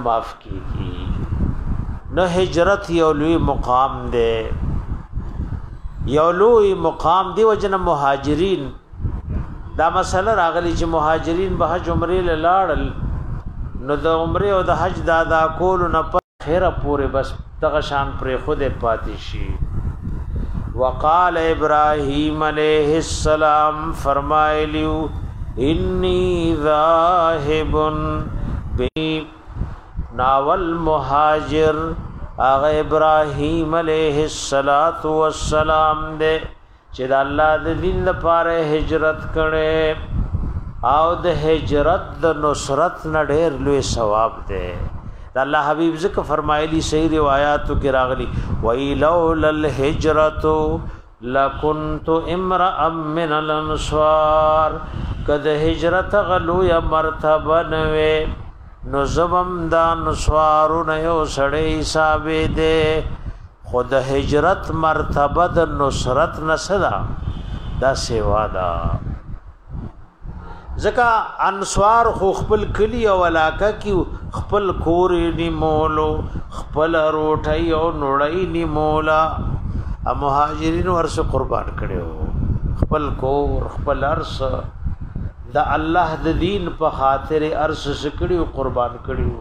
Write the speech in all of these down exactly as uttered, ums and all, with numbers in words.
معاف کیږي. نو هجرت یو لوی مقام دی، یو لوی مقام دی. وجنه مهاجرین دا مسله راغلی چې مهاجرین به حج عمره لاړل، نو د عمره او د حج دا دا کول نه په خیره پورې بس دغه شان پر خود پاتې شي. وقال ابراهيم عليه السلام فرمایلیو انی ذاهب بی ناول مهاجر اغه ابراهيم عليه السلام دے چې د الله د دین لپاره هجرت کړي او د هجرت د نصرت نه ډېر لوی ثواب دی. د الله حبیب ذکر فرمایلی صحیح روایتو کې راغلی وَإِلَوْلَا الْهِجْرَةُ لَكُنْتُ امْرَأً مِّنَ الْأَنصَارِ کد هجرت غلو یا مرتبه نوې نو زبم دا نسوارو نه یو سړی حساب دې. خود هجرت مرتبه د نصرت نسدا دا سیوا دا. زکا انصار خو خپل کلی او علاقه کی خپل کور نی مولو خپل روټي او نړۍ نی مولا ا مهاجرین ورس قربان کړو خپل کور خپل ارس د الله د دین په خاطر ارس سکړو قربان کړو.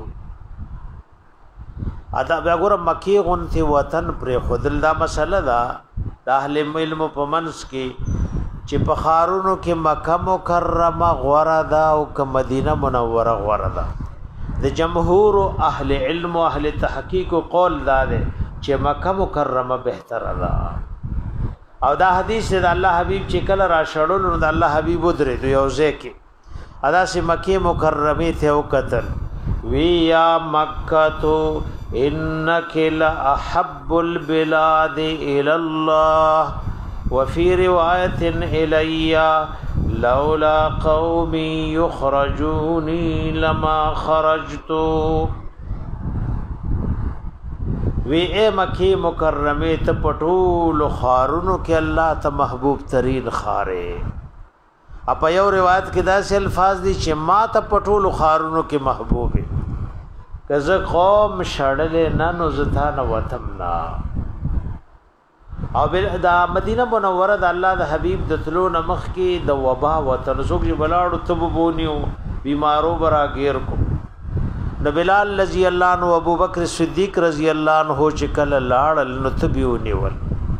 ادا بیا ګور مکی غونتی وطن پر خودل دا مسله دا د اهل علم په منس کې چې په خارونو کې مکه مکرمه غوړه ده او ک مدینه منوره غوړه ده. د جمهور اهل علم او اهل تحقیق قول دا ده چې مکه مکرمه بهتره ده. او دا حدیث د الله حبیب چې کله را شړل نو د الله حبیب درې دوی او ځکه ادا سي مکه مکرمه ته او قتل وی یا مکه تو انک لاحب البلاد الى الله وفي روايه الي لولا قومي يخرجوني لما خرجت. وی اے مکی مکرمه ته پټول خارونو کې الله ته محبوب ترين خاره. اپا یو روایت کې داسې الفاظ دي چې ما ته پټول خارونو کې محبوب کزه قوم شړل نه نو زتا نه وتم نا. او بل دا مدینه منوره د الله د حبیب د تلو نمخ کې د وبا وتر زوګ بلاړو تب بونیو بیمارو برا غیر کو. د بلال رضی الله عنه ابو بکر صدیق رضی الله عنه چې کله لاړل نو تبیو نیول.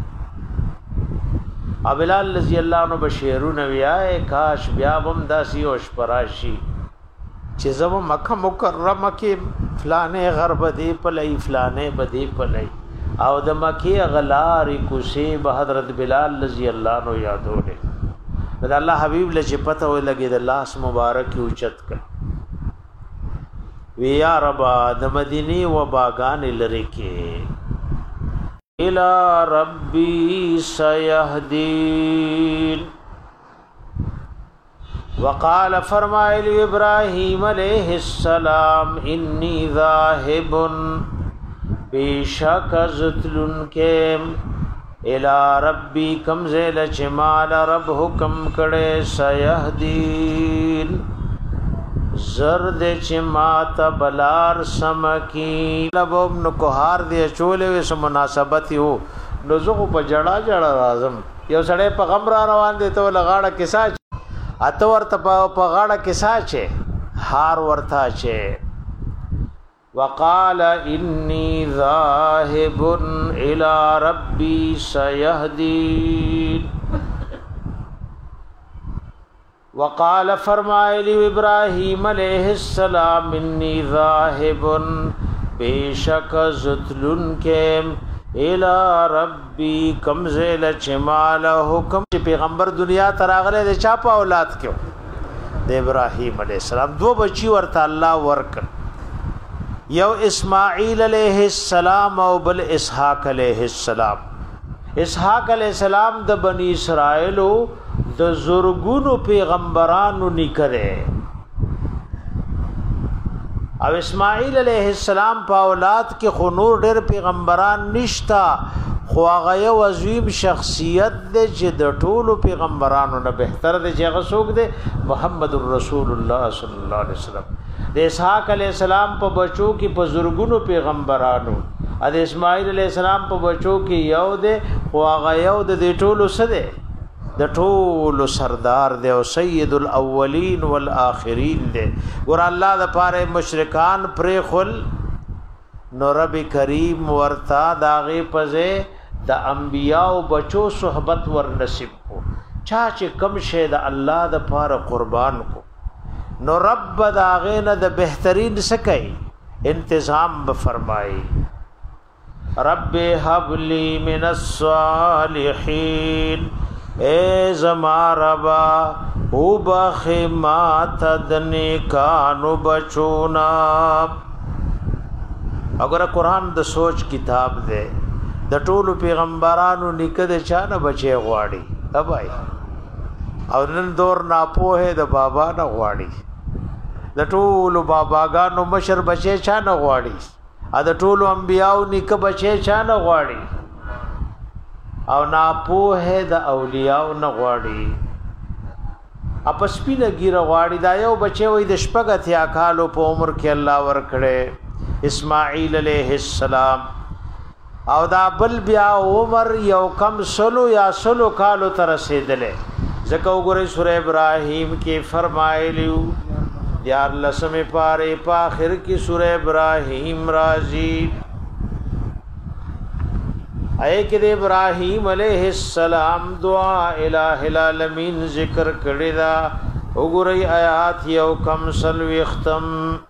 ابو بلال رضی الله عنه بشیرونه ویای کاش بیا بم داسی او شپراشی چې زما مکه مکرمه کې فلانه غرب دی پلای فلانه بدی پلای او د مکی غلار کوسی به حضرت بلال رضی الله عنه یادونه. د الله حبیب لچ پته وي لګي د لاس مبارک اوچت ک وی یا رب د مدینی و باغان لری کې الى ربی سیهدین. وقال فرمائل ابراہیم علیہ السلام انی ذاہب بیشک زتلن کیم الى ربی کمزیل چمال رب حکم کڑے سیہدین زرد چمات بلار سمکی. لبوم نکوهار دی چولے ویسو مناسبتی ہو نزغو پا جڑا جڑا رازم یو سڑے پا غم را روان دیتا و لغاڑا کسا اته ورته په غاړه کې ساچه هار ورته چه. وقال انی ذاهب الى ربی سیهدین. وقال فرمایلی ابراہیم علیہ السلام انی ذاهب بیشک زتلن کیم الى ربی کمزیل چمال حکم. پیغمبر دنیا تراغله د چا په اولاد کې د ابراهیم علیہ السلام دو بچی ورته الله ورک یو اسماعیل علیہ السلام او بل اسحاق علیہ السلام. اسحاق علیہ السلام د بنی اسرائیل د زورګونو پیغمبرانو نکره او اسماعیل علیہ السلام په اولاد کې خنور ډېر پیغمبران نشتا خو هغه یو عظیم شخصیت دی چې د ټولو پیغمبرانو نه بهتر دی چې هغه څوک دی محمد رسول الله صلی الله علیه وسلم. د اسحاق علی السلام په بچو کې په زورګونو پیغمبرانو د اسماعیل علی السلام په بچو کې یو ده او هغه یو د ټولو سده د ټولو سردار دی او سید الاولین والآخرین دی ګور الله د پاره مشرکان پرې خل نو رب کریم ورتا داغه پزه د انبیاء او بچو صحبت ور نصیب کو چا چې کم شه د الله د پاره قربان کو نو رب داغه نه د بهترین سکای انتظام به فرمای رب هب لی من الصالحین اے زما ربا او بخمات دنی کانو بچونا اگر قرآن د سوچ کتاب دے د ټولو پیغمبرانو نکد چانه بچي غواړي تبای او نن دور ناپوهه د بابا نه غواړي د ټولو باباګانو مشر بچي چانه غواړي ا د ټولو انبیاو نک بچي چانه غواړي او ناپوهه د اولیاء نه غواړي اپس پینه ګیره غواړي دا یو بچي وي د شپږه کالو په عمر کې الله ور کړي اسماعیل علیہ السلام او دا بل بیا عمر یو کم سلو یا سلو کالو تر رسیدلې ځکه وګورئ سورہ ابراہیم کې فرمایلیو دیار لسمه پاره په اخر کې سورہ ابراہیم راځي اے کې د ابراہیم علیہ السلام دعا الہ العالمین ذکر کړی دا وګورئ آیات یو کم سلو ختم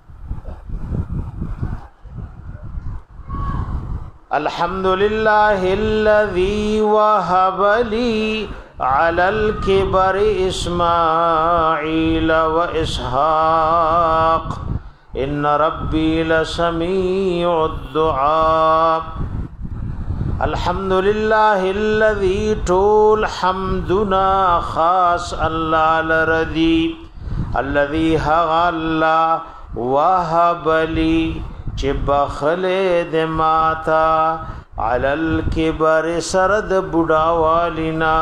الحمد لله الذي وهب لي على الكبر اسماعيل واسحاق ان ربي لسميع الدعاء الحمد لله الذي طول حمدنا خاص الله لردي الذي هغ الله وهب لي چې بخله د ماتا علل کبر سرد بډاوالینا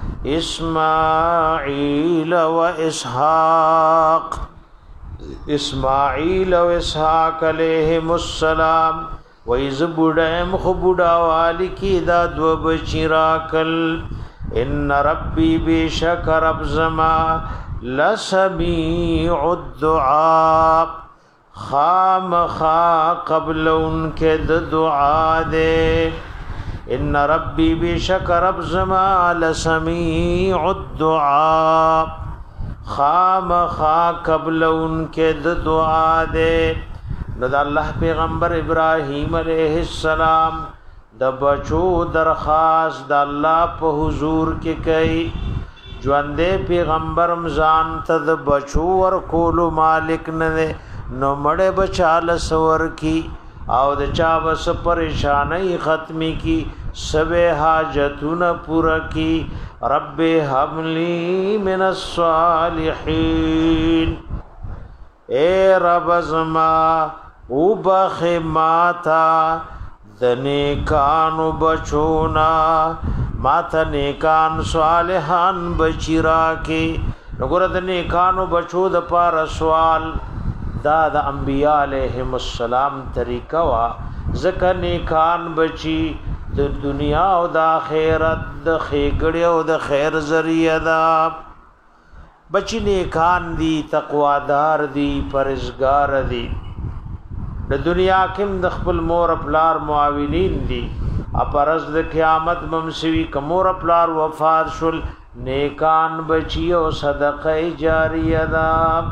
اسماعیل و اسحاق اسماعیل و اسحاق علیہم السلام و از بډایم خو بډاوالی کی دا دو بچی راکل ان ربی بشک رب زما لسمیع الدعاء خام خا قبل ان کے دعا دے ان ربی بشک رب زما لسمیع الدعاء خام خا قبل ان کے دعا دے نو دا اللہ پیغمبر ابراہیم علیہ السلام د بچو درخواست د الله په حضور کې کوي ژوندې پیغمبر مزان ته د بچو ور کولو مالک نه نو مړې بچال سور کی او د چا وس پریشانای ختمی کی سبه حاجتونه پورا کی رب هب لی من الصالحین اے رب زما او بخماتا د نیکانو بچونا ماته نیکان صالحان بچیرا کی وګوره د نیکانو بچو د پار سوال دا د انبیاء علیہم السلام طریقہ وا ذکر نیکان بچی د دنیا او د آخرت د خېګړې او د خیر ذریعہ دا بچی نیکان دی تقوادار دی پرهیزګار دی د دنیا کې د خپل مور پلار معاونین دی اپرز د قیامت ممسوی کمور پلار وفات شل نیکان بچی او صدقه جاریه دا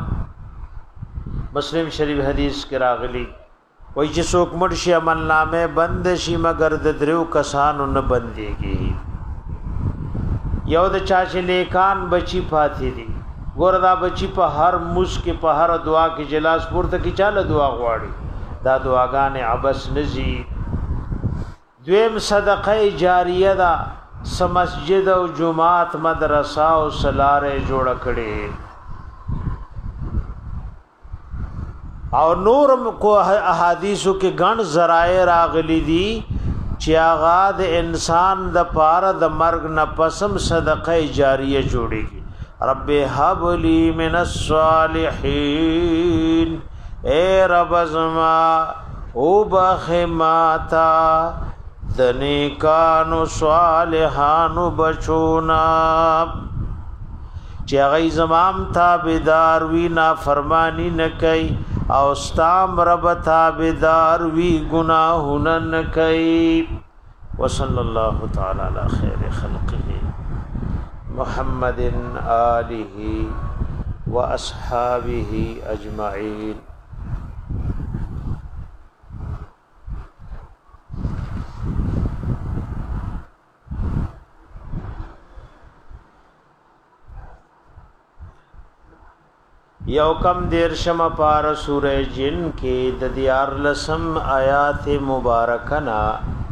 مسلم شریف حدیث کې راغلی وای چې څوک مړ شي عمل نامه بند شي مگر د درو کسانو نه بنديږي یو د چا چې نیکان بچی پاتې دي ګوردا بچی په هر موس کې په هر دعا کې جلاس پورته کې چاله دعا غواړي دا دعاګانې عبس نزي دویم صدقه جاریه دا سمسجد او جمعات مدرسه او سلاره جوړ کړي او نورم کو احادیثو کې ګڼ ذرایع راغلي دي چې هغه د انسان د پاره د مرګ نه پسم صدقه جاریه جوړيږي رب هب لي من الصالحين اے رب زما او بخماتا دنیکانو صالحانو بچونا چی غی زمام تابدار وی نا فرمانی نکی او ستام رب تابدار وی گناہن نکی وصلی اللہ تعالی علی خیر خلقه محمد آلہ و اصحابہ اجمعین. یو کم دیر شم پار سورہ جن کی ددیار لسم آیات مبارکنا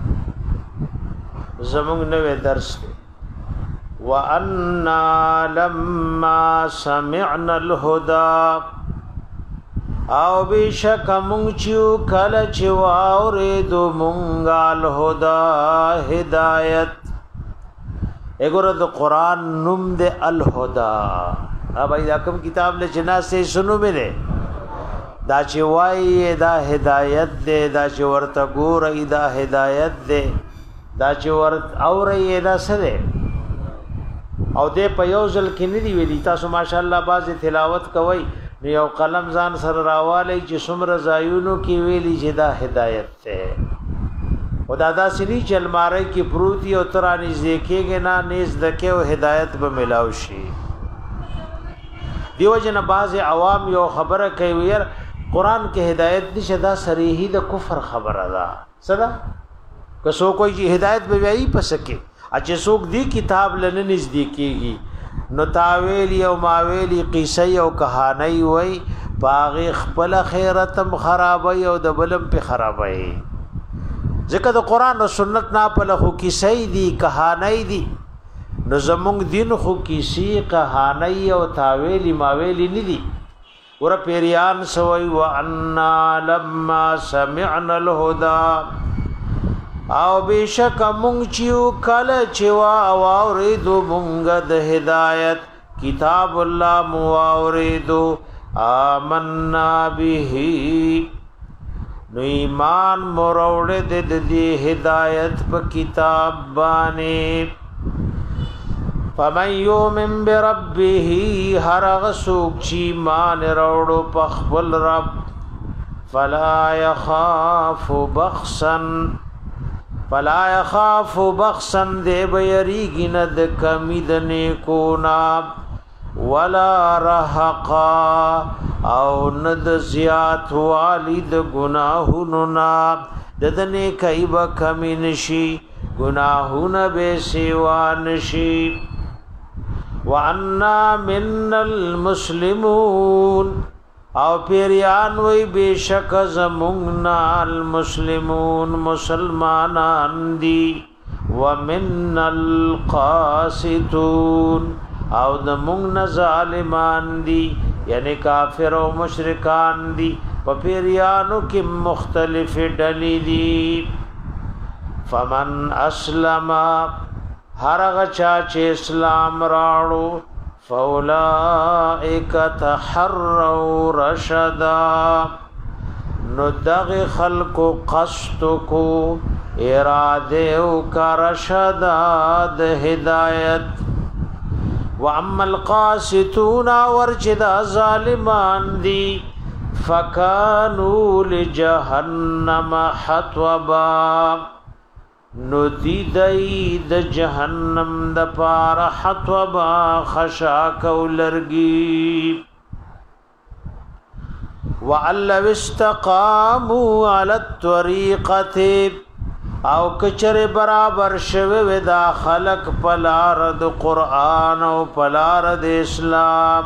زمونگ نوے درس دے. وَأَنَّا لَمَّا سَمِعْنَا الْهُدَى او بیشک مونگ چیو کل چیو آوریدو مونگا الہدا ہدایت. اگو رد قرآن نم دے الہدا. اب ای دا کم کتاب لے چنا سے سنو ملے دا چی وائی دا ہدایت دے دا چی ورطا گور ای دا ہدایت دے دا چی ورط اور ای دا سدے او دے پا یوزل کی ندی ویلی تاسو ماشاءاللہ باز تلاوت کوئی نیو قلم زان سر راوالی چی سمر زایونو کی ویلی چی دا ہدایت دے و دا دا سنی چل مارے کی پروتی او ترانیز دیکھے گے نا نیز دکے و ہدایت بملاوشی. دیو جن باز عوام یو خبر کوي وير قران کې هدایت نشه دا صریحي د کفر خبره ده صدا که سو کوئی چې هدایت به وی پسکه اچ سوک دی کتاب لنه نزدیکيږي نو تاویل یو ماویلی قصه او کہانی وای باغ خپل خیرتم خرابای او د بلم په خرابای ځکه د قران او سنت نه په لخوا قصه دی کہانی دی نو زمونږ دین خو کیسی کہانی او تاویلی ماویلی ندی ور پیریان سوئی وانا لما سمعنا الهدى او بیشک مونږ چیو کله چوا اوریدو مونږ د هدایت کتاب الله مو اوریدو آمنا به نو ایمان موروړه د دې هدایت په کتاب باندې. فمن یومن بربه هر غسوک چی مان روڑو پخبل رب فلا یخاف بخسا فلا یخاف بخسا دے بیریگی ند کمی دنیکونا ولا رحقا او ند زیات والد گناہننا ددنے کئی با کمی نشی گناہن بے سیوانشی. وَأَنَّا مِنَّا الْمُسْلِمُونَ او پیریان وی بیشک زمونگنا المسلمون مسلمانان دی. وَمِنَّا الْقَاسِتُونَ او دمونگنا ظالمان دی یعنی کافر و مشرکان دی و پیریانو کی مختلف ڈلی دی. فَمَنْ أَسْلَمَ ہر غچا چه اسلام راړو فاولائک تحروا رشدا نو دغ خلق قصد کو اراده او کا رشدا د هدایت. واما القاسطون ورجدا ظالمان دی فکانوا لجهنم حطبا نو دی دی د جهنم د پار حطبا خشاک ولرگی. وعلو استقاموا على الطريقه او کچر برابر شوه دا خلق پلار د قران او پلار د اسلام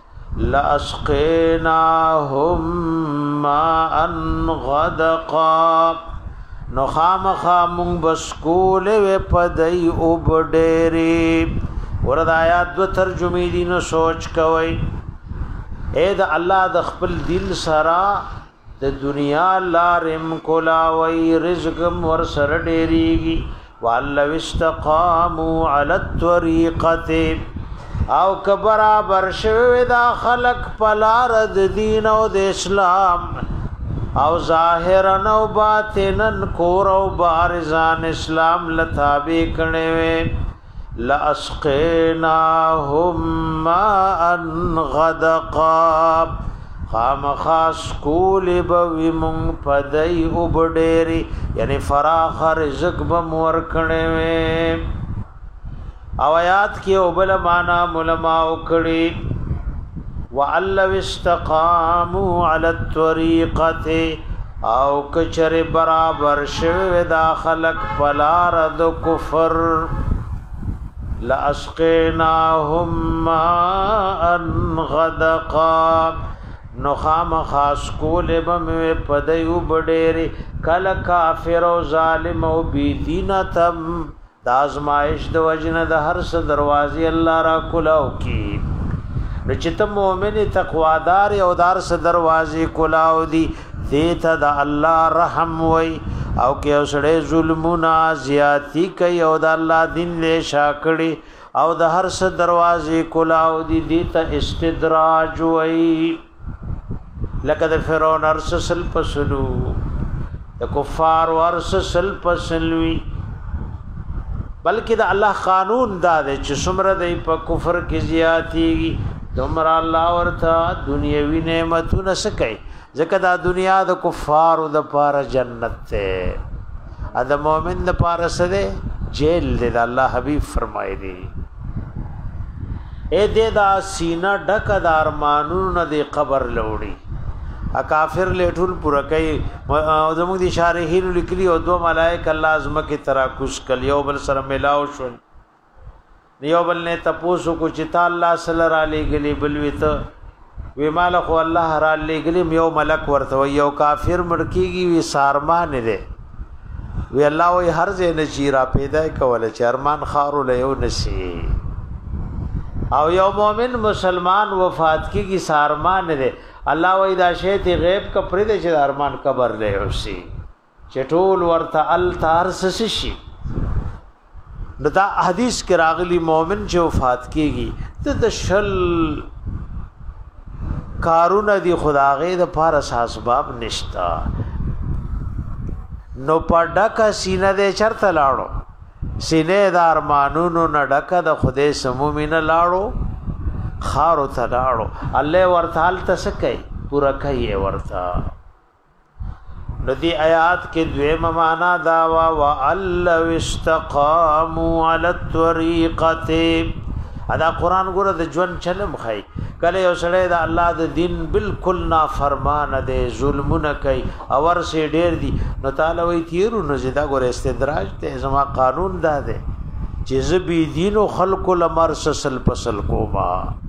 لاسقیناهم ماء غدقا نو خامخا مونږ بسکول و پدای او بډېری. ورته آیات دو ترجمه دي نو سوچ کوي اے د الله د خپل دل سرا د دنیا لارم کولاوي رزقم ور سر ډېریږي. والله استقاموا على الطريقه او که برابر شوی دا خلق پلار د دین او د اسلام او ظاهرا او باطنا کور او بارزان اسلام لتابع کړي وي لاسقیناهم ماء غدقا خام خاص کول بوی مون پدای وبډيري یعنی فراخ رزق بمور کړي وي او آیات کې او بل معنا علماء وکړي وَأَلَّوْ اسْتَقَامُوا عَلَى الطَّرِيقَةِ او کچر برابر شوه دا خلق پلار د کفر لَأَسْقِينَاهُمْ مَاءً غَدَقًا نو خام خاص کول بم پدیو بډېری کله کافر او ظالم او بی دین تم د ازمائش د وجنه د هر څه دروازې الله را کولاو کی رچت مومن تقوادار او دار څه دروازې کولاو دی دیته د الله رحم وای او کې اوسړې ظلمونه زیاتی کوي او د الله دین له شاکړي او د هر څه دروازې کولاو دی دیته استدراج وای لکه د فرعون ارسل پسلو د کفار ورسل پسلوي بلکې د الله قانون دا دی چې څومره د په کفر کې زیاتېږي دومره الله ورته دنیوي نعمتونه سکي ځکه دا دنیا د کفارو د پاره جنت ته ا د مؤمن د پاره سره جیل دی الله حبیب فرمایي دی اے دې دا سینه ډک د ارمانونو د قبر لوړي ا کافر لټول پورا کوي زموږ دي شارحین لیکلي او دو ملائک الله اعظم کی تراکش کل یو بل سره ملاو شو یو بل نه تپوسو کو چې الله صلی الله علیه گلی بل ویت وی مال خو الله را لګلی یو ملک ورته یو کافر مړکیږي وی سارمان دی وی الله وی هر ځای نشیرا پیدا کول چې ارمان خارو له یو نشي او یو مؤمن مسلمان وفات کیږي سارمان دی الله وی دا شی ته غیب کا پرې د ارمان قبر له اوسي چټول ورته ال تارس شي دا حدیث کې راغلی مؤمن چې وفات کیږي ته د شل کارونه دی خداغه د پار اسباب نشتا نو پډکا سینه دې چرته لاړو سینه د ارمانونو نه ډکا د خدای سمومین لاړو خارو ته لاړو الله ورته حال تسکای پورا کوي ورته ندی آیات کې دویمه معنا دا وا وَأَلَّوْ اسْتَقَامُوا عَلَى الطَّرِيقَةِ ادا قران ګره د ژوند چلم خای کله یو سړی د الله د دین بالکل نافرمان دی ظلمونه کوي اور سي ډیر دي نو تعالی وی تیرو نو زدا ګره استدراج ته زما قانون دا دی چې زبی دین او خلق لمر سسل پسل کوما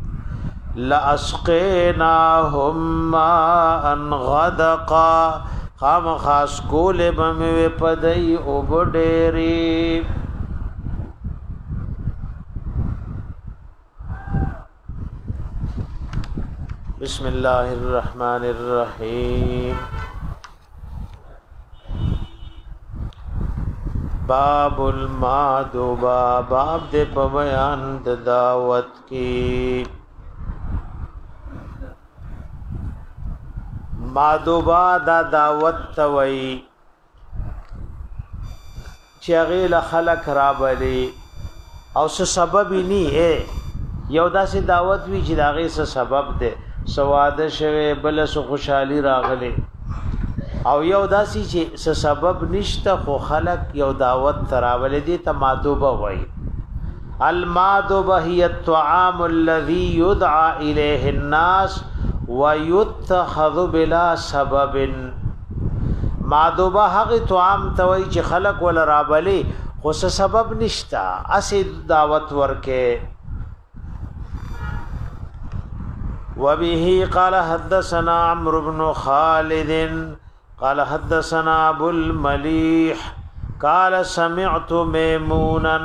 لَأَسْقِينَاهُمْ مَاءً غَدَقًا خام خاص کول بم پدای او بډېری بسم الله الرحمن الرحیم باب المادوبا باب دې په بیان د دعوت کې مادوبا دا دعوت توي چې غیل خلق را بلی او څه سبب ني اے یو داسې دعوت وی چې داغه څه سبب ده سواده شوه بل څه خوشحالي راغله او یو داسې چې څه سبب نشته خو خلق یو دعوت تراول دي ته مادوبه وای المادوبه هي الطعام الذي يدعى اليه الناس ويتخذ بلا سبب مادوبه هغه طعام توي چې خلق ول رابلي خو څه سبب نشتا اسی دعوت ورکه وبه قال حدثنا عمرو بن خالد قال حدثنا ابو المليح قال سمعت ميمونا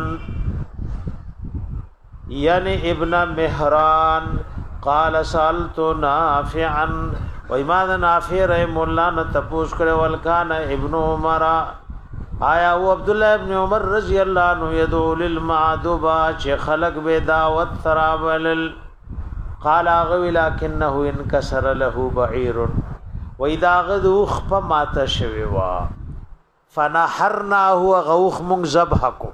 يعني ابن مهران قال سالت نافعا وإمام نافع رحم الله نے تپوس کرے ولکان ابن عمر آیا او عبد الله ابن عمر رضی الله عنه يدعو للمعدوبه چې خلق به دعوت ترابل قال اغوي لكنه انكسر له بعير واذا غذوخ فمات شوي وا فنحرناه غوخ من ذبحكم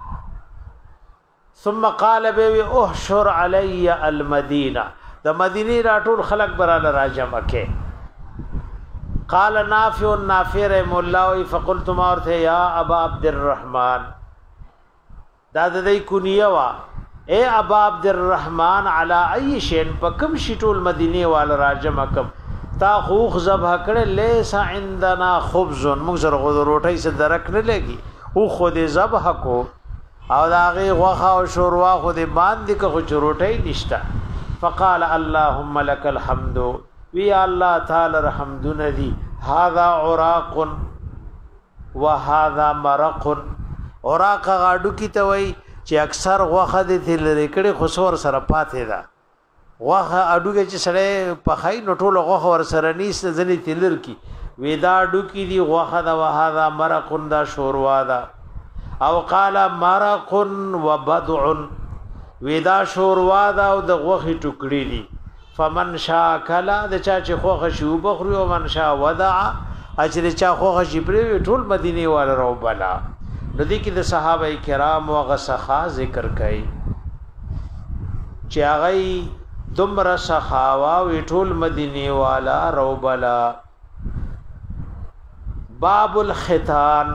ثم قال بي احشر علي المدينه د مدینه راټول خلق براله راجمه کې قال نافع نافع مولا فقلت ما ورته يا ابا عبد الرحمن دا د دې کونیه وا اے ابا عبد الرحمن على اي شيء پکم شټول مدینه وال راجمه کم تا خوخ ذبح کړه ليس عندنا خبز موږ سره غو روټي سره درک نه لګي او خو دې ذبح کو او داغه غوخه او شوروا خو دې باندې کو چروټي نشتا فقال اللهم لك الحمد وی الله تعالی الحمد ندی هذا عراق وهذا مرق عراق غاډو کی ته وای چې اکثر غوخه دې تل لري خو سور سره پاتې ده غوخه اډوګه چې سره پخای نټول غوخه ور سره نیس ځنی تلر کی ودا اډو کی دی غوخه دا وهذا مرق دا شوروا دا او قال مرق وبدع ودا شوروا دا او د غوخي ټوکړي دي فمن شاء کلا د چا چې خوخه شو بخري او من شاء ودع اجر چا خوخه شي پر ټول مدینه وال رو بلا ندی کې د صحابه کرام او غسخه ذکر کړي چې هغه دمر سخاوا وی ټول مدینه والا رو بلا باب الختان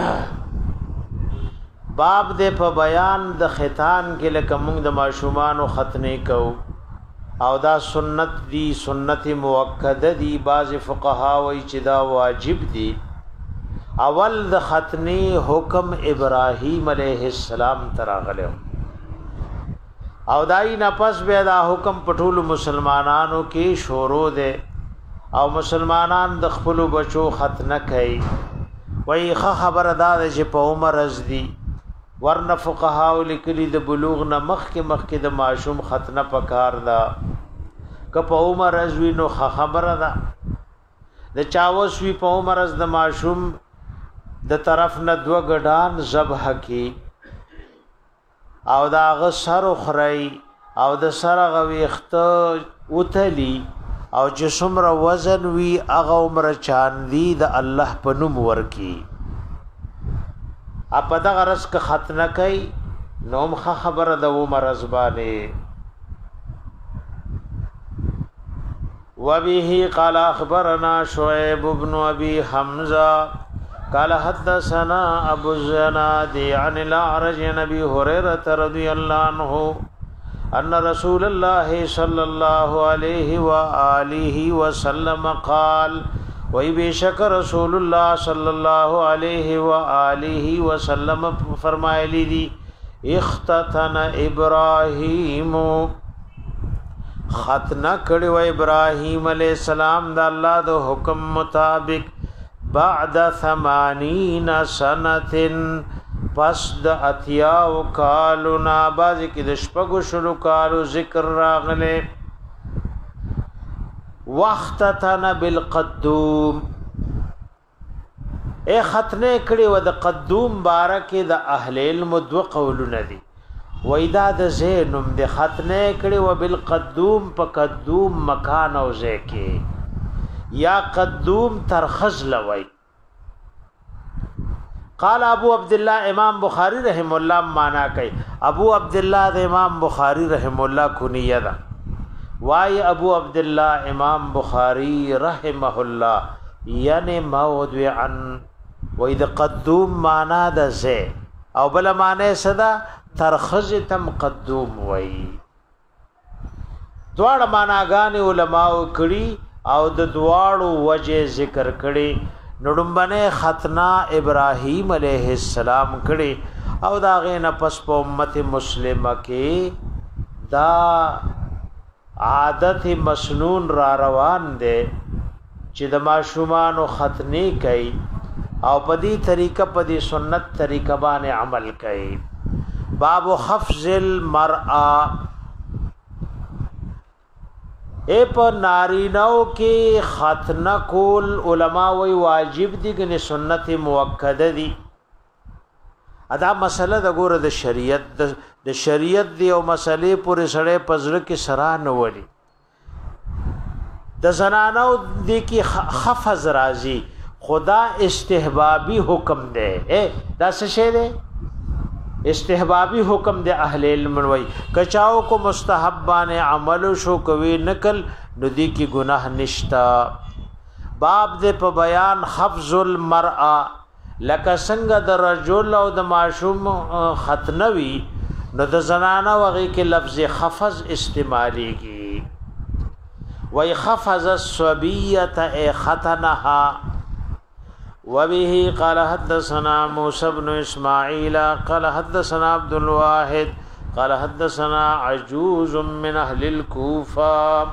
باب دې په بیان د ختان کې لکه موږ د ماشومان او ختنې کو او دا سنت دی سنت موکده دی بعض فقها وی چې دا واجب دی اول د ختنې حکم ابراهیم علیه السلام تراغله او دای نه پس بیا دا حکم پټول مسلمانانو کې شروع ده او مسلمانان د خپل بچو ختنه کوي وای خبر دا چې په عمر از دی ورن فقها لیکلی د بلوغ نه مخ کې مخ کې د معشوم ختنه پکار دا ک په عمر از وی نو خبره ده د چاوس وی په عمر از د معشوم د طرف نه دو غډان ذبح کی او دا غسر خړی او د سر غويخت وتلی او چې څومره وزن وی هغه عمر چاندی د الله په نوم ورکی اپ دا غرس ک ختنه کوي نوم خبره د عمر زبانه وبه قال اخبرنا شعيب بن ابي حمزه قال حدثنا ابو الزناد عن الاعرج عن ابي هريره رضي الله عنه ان رسول الله صلى الله عليه واله وسلم قال وی بیشک رسول الله صلی الله علیه و آله وسلم فرمایلی دی اختتن ابراهیم ختنه کړي و ابراهیم علیہ السلام د الله د حکم مطابق بعد ثمانین سنتن پس د اتیا او کالو نا باز کې د شپږو شلو کالو ذکر راغله وختتن بالقدوم اے ختنه کړي و د قدوم بارکه د اهل علم دو قولونه دي وېدا د زینم د ختنه کړي و بالقدوم په قدوم مکان او ځکه یا قدوم ترخص لوي قال ابو عبد الله امام بخاری رحم الله معنا کوي ابو عبد الله د امام بخاری رحم الله کنیه ده وای ابو عبد الله امام بخاری رحمه الله یعنی موضوعا و اذا قدوم معنا ده زه او بل معنی صدا ترخص تم قدوم وای دواړه معناګان علماء کړي او د دواړو وجه ذکر کړي نړمبنه ختنا ابراهیم علیه السلام کړي او دا غینه پس په امت مسلمه کې دا عادت مسنون را روان دي چې د ماشومان ختنی کوي او په دې طریقه په دې سنت طریقه باندې عمل کوي باب حفظ المرأه اے په نارینو کې ختنه کول علما وی واجب دي کنه سنت موکده دي ادا مسله د ګوره د شریعت د شریعت دی او مسلې پورې سړې پزړه کې سرا نه ولي د زنانو د کې خفض راځي خدا استحبابي حکم دی اے دا څه شی دی استحبابي حکم دی اهل علم وای کچاو کو مستحبان عمل شو کوي نکل ندی کی گناہ نشتا باب دې په بیان حفظ المرأه لکه څنګه د رجل او د معشوم ختنوي نو د زنانه وغي کې لفظ خفض استعماليږي وای خفض الصبيه ای ختنها وبه قال حدثنا موسى بن اسماعيل قال حدثنا عبد الواحد قال حدثنا عجوز من اهل الكوفه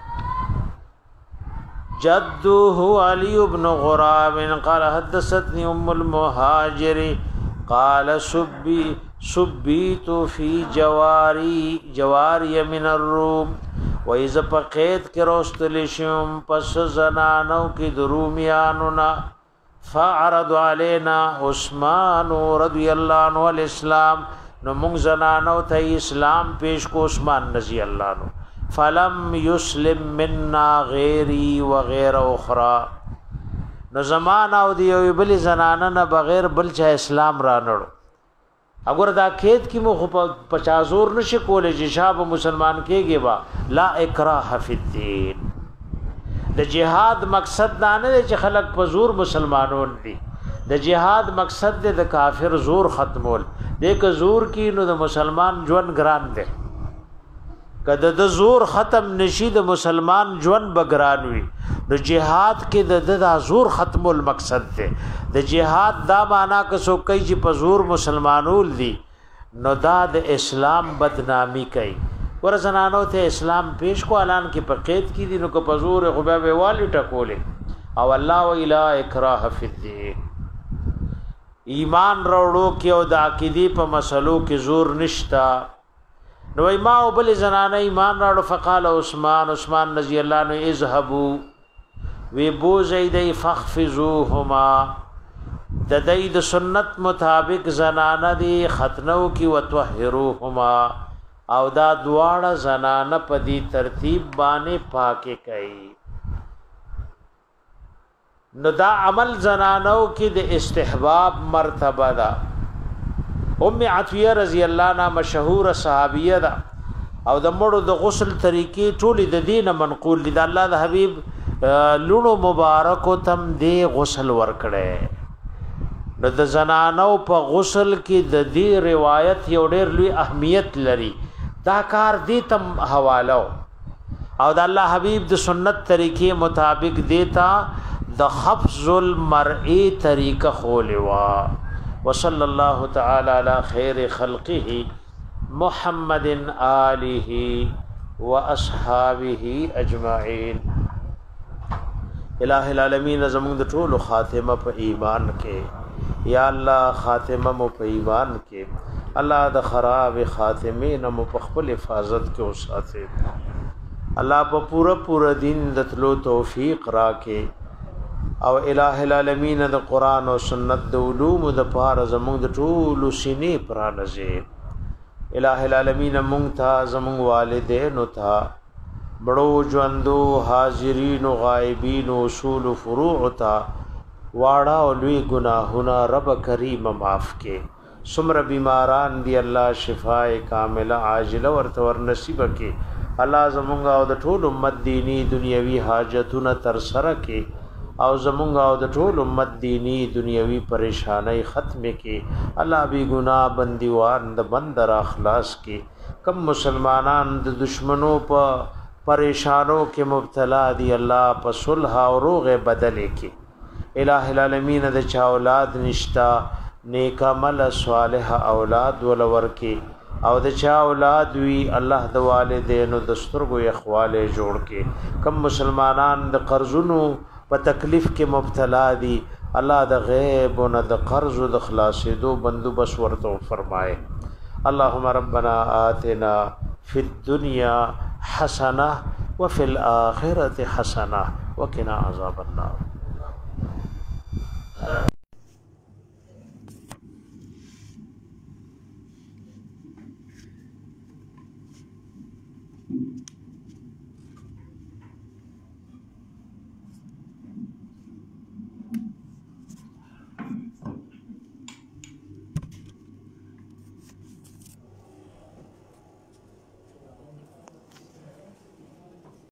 جده علي بن غراب قال حدثتني ام المهاجر قال سبي سبيت في جواري جواري من الروم واذا بقيت كروستل شم پس زنانو کی درومیانونا فعرض علينا عثمان رضي الله عنه الاسلام نو موږ زنانو ته اسلام پیش کو عثمان رضی الله عنه فلم يسلم منا غيري وغير اخرى نو زمان او دی یو بل زنانه نه بغیر بل چا اسلام را نړو اگر دا کېد کی مو پچاس اور نشي کولې چې شاب مسلمان کېږي با لا اکراه فی الدین د جهاد مقصد دا نه چې خلق په زور مسلمانون دي د جهاد مقصد د کافر زور ختمول دغه زور کی نو د مسلمان ژوند ګران دی کده د زور ختم نشي د مسلمان ژوند بګران وي د جهاد کې د د زور ختمول مقصد دی د جهاد دا معنا که سو کوي چې په زور مسلمانول دي نو دا د اسلام بدنامي کوي ورزنانو ته اسلام پیش کو اعلان کې په قید کې دي نو که په زور خو به والی ټکولې او الله و الا اکراه فی الدین ایمان وروړو کې او د عقیدی په مسلو کې زور نشتا نو ما او بل زنانه ایمان راړو فقال عثمان عثمان رضی الله عنه اذهبوا وی بو زیدی فخفزوهما د دې د سنت مطابق زنانه دی ختنو کی وتطهروهما او دا دواړه زنانه په دې ترتیب باندې پاکه کوي نو دا عمل زنانو کې د استحباب مرتبه ده ام عطیه رضی الله عنها مشهور صحابیه ده او د مړو د غسل طریقې ټول د دینه منقول دي د الله د حبیب لونو مبارک تم دی غسل ورکړي نو د زنانو په غسل کې د دې روایت یو ډېر لوی اهمیت لري دا کار دې تم حوالو او د الله حبیب د سنت طریقې مطابق دیتا د حفظ المرئی طریقه خولوا وصلى الله تعالى على خير خلقه محمد آله واصحابه اجمعين الہ العالمین زمون د ټولو خاتمه په ایمان کې یا الله خاتمه مو په ایمان کې الله د خراب خاتمه نه مو په خپل حفاظت کې اوساته الله په پورا پورا دین د تلو توفیق راکې او الہ العالمین د قران او سنت د علوم د پاره زموږ د ټولو سینې پرانځي الہ العالمین مونږ ته زموږ والدین او ته بڑو ژوندو حاضرین او غایبین او اصول فروع ته واړه او لوی ګناهونه رب کریم معاف کې سمر بیماران دی الله شفاء کامله عاجله ورته ور نصیب کې الله زموږ او د ټول امت دینی دنیوي حاجتونه تر سره کې او زمونږ او د ټول امت دینی دنیوي پریشانای ختم کې الله بی ګناه بندیوان د بندر اخلاص کې کم مسلمانان د دشمنو په پریشانو کې مبتلا دي الله په صلح او روغ بدل کې الہ العالمین د چا اولاد نشتا نیک عمل صالح اولاد ولور کې او د چا اولاد وی الله د والدینو د سترګو اخواله جوړ کې کم مسلمانان د قرضونو په تکلیف کې مبتلا دي الله د غیب او د قرض او د خلاصېدو بندوبس ورته فرمائے اللهم ربنا آتنا فی الدنيا حسنه وفي الاخره حسنه وقنا عذاب النار.